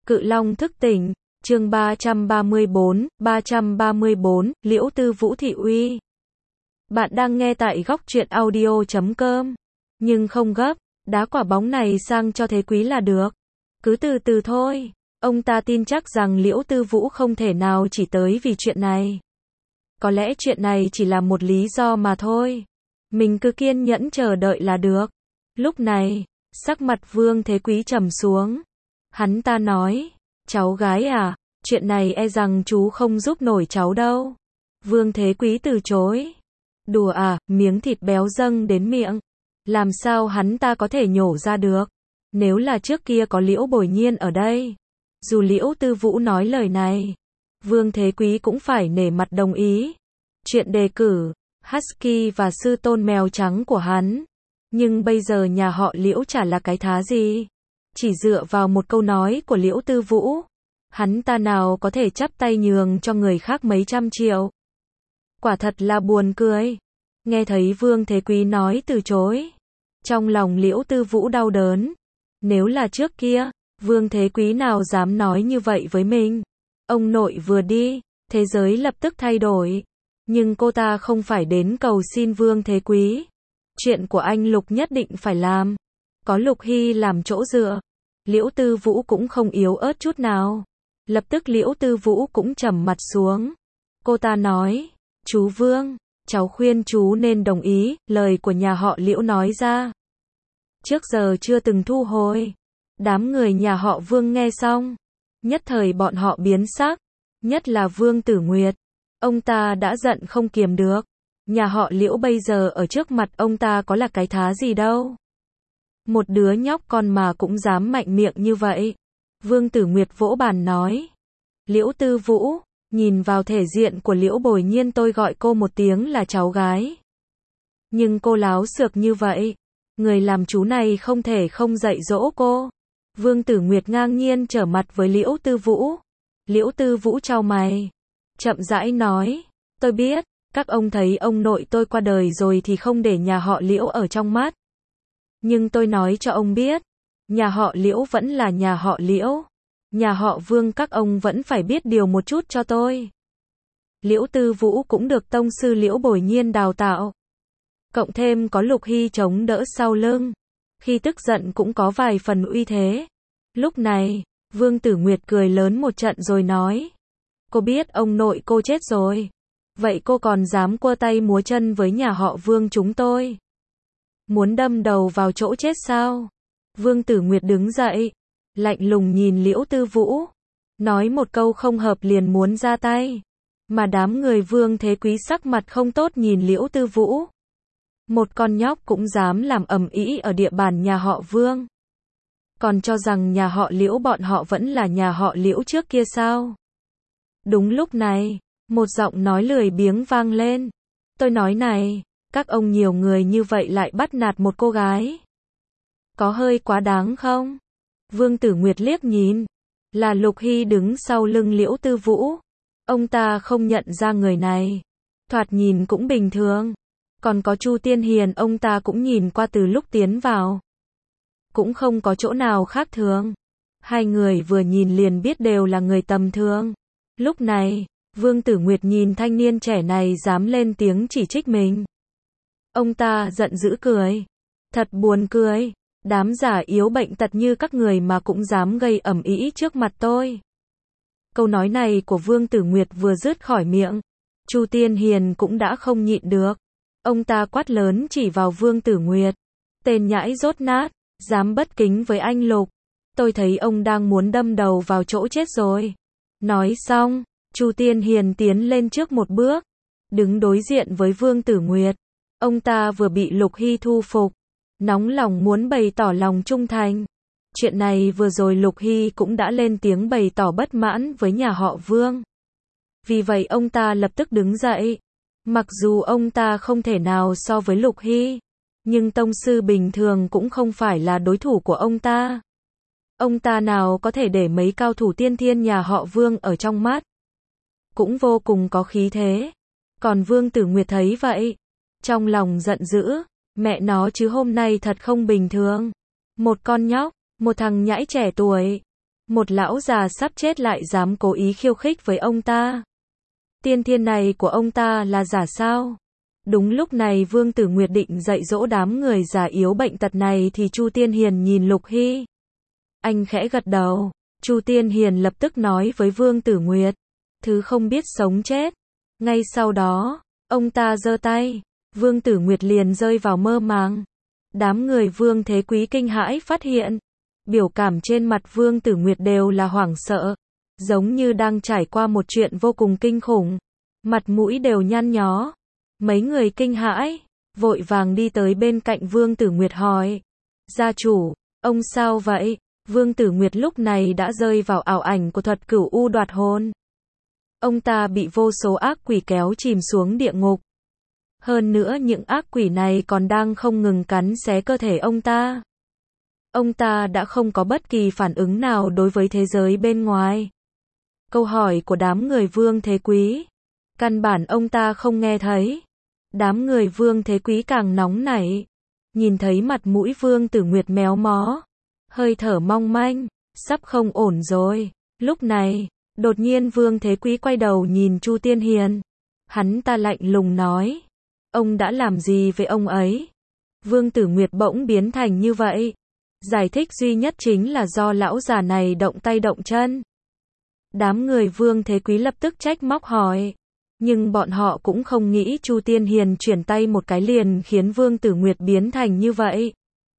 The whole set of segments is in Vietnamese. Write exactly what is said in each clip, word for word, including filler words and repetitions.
Cự Long thức tỉnh, chương ba trăm ba mươi bốn, ba trăm ba mươi bốn, Liễu Tư Vũ thị uy. Bạn đang nghe tại góc truyện audio chấm com. Nhưng không gấp, đá quả bóng này sang cho Thế Quý là được. Cứ từ từ thôi. Ông ta tin chắc rằng Liễu Tư Vũ không thể nào chỉ tới vì chuyện này. Có lẽ chuyện này chỉ là một lý do mà thôi. Mình cứ kiên nhẫn chờ đợi là được. Lúc này, sắc mặt Vương Thế Quý trầm xuống. Hắn ta nói, cháu gái à, chuyện này e rằng chú không giúp nổi cháu đâu. Vương Thế Quý từ chối. Đùa à, miếng thịt béo dâng đến miệng. Làm sao hắn ta có thể nhổ ra được? Nếu là trước kia có Liễu Bồi Nhiên ở đây. Dù Liễu Tư Vũ nói lời này, Vương Thế Quý cũng phải nể mặt đồng ý. Chuyện đề cử, Husky và sư tôn mèo trắng của hắn. Nhưng bây giờ nhà họ Liễu chả là cái thá gì. Chỉ dựa vào một câu nói của Liễu Tư Vũ, hắn ta nào có thể chắp tay nhường cho người khác mấy trăm triệu. Quả thật là buồn cười. Nghe thấy Vương Thế Quý nói từ chối, trong lòng Liễu Tư Vũ đau đớn. Nếu là trước kia, Vương Thế Quý nào dám nói như vậy với mình. Ông nội vừa đi, thế giới lập tức thay đổi. Nhưng cô ta không phải đến cầu xin Vương Thế Quý. Chuyện của anh Lục nhất định phải làm. Có Lục Hy làm chỗ dựa, Liễu Tư Vũ cũng không yếu ớt chút nào. Lập tức Liễu Tư Vũ cũng trầm mặt xuống. Cô ta nói, chú Vương, cháu khuyên chú nên đồng ý, lời của nhà họ Liễu nói ra. Trước giờ chưa từng thu hồi. Đám người nhà họ Vương nghe xong, nhất thời bọn họ biến sắc, nhất là Vương Tử Nguyệt. Ông ta đã giận không kiềm được. Nhà họ Liễu bây giờ ở trước mặt ông ta có là cái thá gì đâu. Một đứa nhóc con mà cũng dám mạnh miệng như vậy. Vương Tử Nguyệt vỗ bàn nói. Liễu Tư Vũ, nhìn vào thể diện của Liễu Bồi Nhiên tôi gọi cô một tiếng là cháu gái. Nhưng cô láo xược như vậy. Người làm chú này không thể không dạy dỗ cô. Vương Tử Nguyệt ngang nhiên trở mặt với Liễu Tư Vũ. Liễu Tư Vũ chau mày, chậm rãi nói, tôi biết, các ông thấy ông nội tôi qua đời rồi thì không để nhà họ Liễu ở trong mắt. Nhưng tôi nói cho ông biết, nhà họ Liễu vẫn là nhà họ Liễu. Nhà họ Vương các ông vẫn phải biết điều một chút cho tôi. Liễu Tư Vũ cũng được tông sư Liễu Bồi Nhiên đào tạo. Cộng thêm có Lục Hy chống đỡ sau lưng. Khi tức giận cũng có vài phần uy thế. Lúc này, Vương Tử Nguyệt cười lớn một trận rồi nói. Cô biết ông nội cô chết rồi. Vậy cô còn dám quơ tay múa chân với nhà họ Vương chúng tôi? Muốn đâm đầu vào chỗ chết sao? Vương Tử Nguyệt đứng dậy, lạnh lùng nhìn Liễu Tư Vũ. Nói một câu không hợp liền muốn ra tay. Mà đám người Vương Thế Quý sắc mặt không tốt nhìn Liễu Tư Vũ. Một con nhóc cũng dám làm ầm ĩ ở địa bàn nhà họ Vương. Còn cho rằng nhà họ Liễu bọn họ vẫn là nhà họ Liễu trước kia sao? Đúng lúc này, một giọng nói lười biếng vang lên. Tôi nói này, các ông nhiều người như vậy lại bắt nạt một cô gái. Có hơi quá đáng không? Vương Tử Nguyệt liếc nhìn. Là Lục Hy đứng sau lưng Liễu Tư Vũ. Ông ta không nhận ra người này. Thoạt nhìn cũng bình thường. Còn có Chu Tiên Hiền ông ta cũng nhìn qua từ lúc tiến vào. Cũng không có chỗ nào khác thường. Hai người vừa nhìn liền biết đều là người tầm thường. Lúc này, Vương Tử Nguyệt nhìn thanh niên trẻ này dám lên tiếng chỉ trích mình. Ông ta giận dữ cười. Thật buồn cười. Đám giả yếu bệnh tật như các người mà cũng dám gây ầm ĩ trước mặt tôi. Câu nói này của Vương Tử Nguyệt vừa dứt khỏi miệng, Chu Tiên Hiền cũng đã không nhịn được. Ông ta quát lớn chỉ vào Vương Tử Nguyệt. Tên nhãi dốt nát, dám bất kính với anh Lục. Tôi thấy ông đang muốn đâm đầu vào chỗ chết rồi. Nói xong, Chu Tiên Hiền tiến lên trước một bước, đứng đối diện với Vương Tử Nguyệt. Ông ta vừa bị Lục Hy thu phục, nóng lòng muốn bày tỏ lòng trung thành. Chuyện này vừa rồi Lục Hy cũng đã lên tiếng bày tỏ bất mãn với nhà họ Vương. Vì vậy ông ta lập tức đứng dậy. Mặc dù ông ta không thể nào so với Lục Hy, nhưng tông sư bình thường cũng không phải là đối thủ của ông ta. Ông ta nào có thể để mấy cao thủ tiên thiên nhà họ Vương ở trong mắt. Cũng vô cùng có khí thế. Còn Vương Tử Nguyệt thấy vậy, trong lòng giận dữ, mẹ nó chứ hôm nay thật không bình thường. Một con nhóc, một thằng nhãi trẻ tuổi, Một lão già sắp chết lại dám cố ý khiêu khích với ông ta. Tiên thiên này của ông ta là giả sao? Đúng lúc này Vương Tử Nguyệt định dạy dỗ đám người già yếu bệnh tật này thì Chu Tiên Hiền nhìn Lục Hy. Anh khẽ gật đầu. Chu Tiên Hiền lập tức nói với Vương Tử Nguyệt. Thứ không biết sống chết. Ngay sau đó, ông ta giơ tay. Vương Tử Nguyệt liền rơi vào mơ màng. Đám người Vương Thế Quý kinh hãi phát hiện. Biểu cảm trên mặt Vương Tử Nguyệt đều là hoảng sợ. Giống như đang trải qua một chuyện vô cùng kinh khủng. Mặt mũi đều nhăn nhó. Mấy người kinh hãi, vội vàng đi tới bên cạnh Vương Tử Nguyệt hỏi. Gia chủ, ông sao vậy? Vương Tử Nguyệt lúc này đã rơi vào ảo ảnh của thuật cửu u đoạt hồn. Ông ta bị vô số ác quỷ kéo chìm xuống địa ngục. Hơn nữa những ác quỷ này còn đang không ngừng cắn xé cơ thể ông ta. Ông ta đã không có bất kỳ phản ứng nào đối với thế giới bên ngoài. Câu hỏi của đám người Vương Thế Quý, căn bản ông ta không nghe thấy. Đám người Vương Thế Quý càng nóng nảy. Nhìn thấy mặt mũi Vương Tử Nguyệt méo mó, hơi thở mong manh, sắp không ổn rồi. Lúc này, đột nhiên Vương Thế Quý quay đầu nhìn Chu Tiên Hiền. Hắn ta lạnh lùng nói. Ông đã làm gì với ông ấy? Vương Tử Nguyệt bỗng biến thành như vậy. Giải thích duy nhất chính là do lão già này động tay động chân. Đám người Vương Thế Quý lập tức trách móc hỏi. Nhưng bọn họ cũng không nghĩ Chu Tiên Hiền chuyển tay một cái liền khiến Vương Tử Nguyệt biến thành như vậy.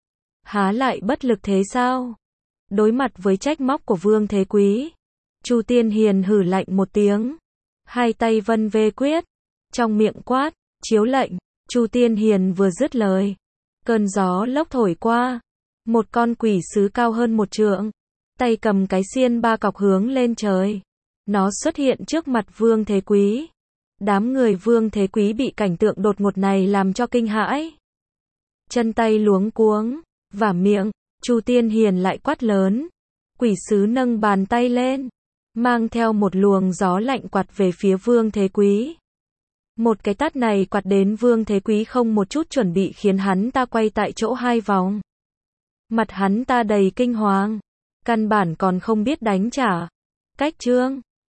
Há lại bất lực thế sao? Đối mặt với trách móc của Vương Thế Quý, Chu Tiên Hiền hừ lạnh một tiếng. Hai tay vân vê quyết. Trong miệng quát, chiếu lệnh. Chu Tiên Hiền vừa dứt lời. Cơn gió lốc thổi qua. Một con quỷ sứ cao hơn một trượng. Tay cầm cái xiên ba cọc hướng lên trời. Nó xuất hiện trước mặt Vương Thế Quý. Đám người Vương Thế Quý bị cảnh tượng đột ngột này làm cho kinh hãi. Chân tay luống cuống, vả miệng, Chu Tiên Hiền lại quát lớn. Quỷ sứ nâng bàn tay lên, mang theo một luồng gió lạnh quạt về phía Vương Thế Quý. Một cái tát này quạt đến Vương Thế Quý không một chút chuẩn bị khiến hắn ta quay tại chỗ hai vòng. Mặt hắn ta đầy kinh hoàng, căn bản còn không biết đánh trả. Cách trương,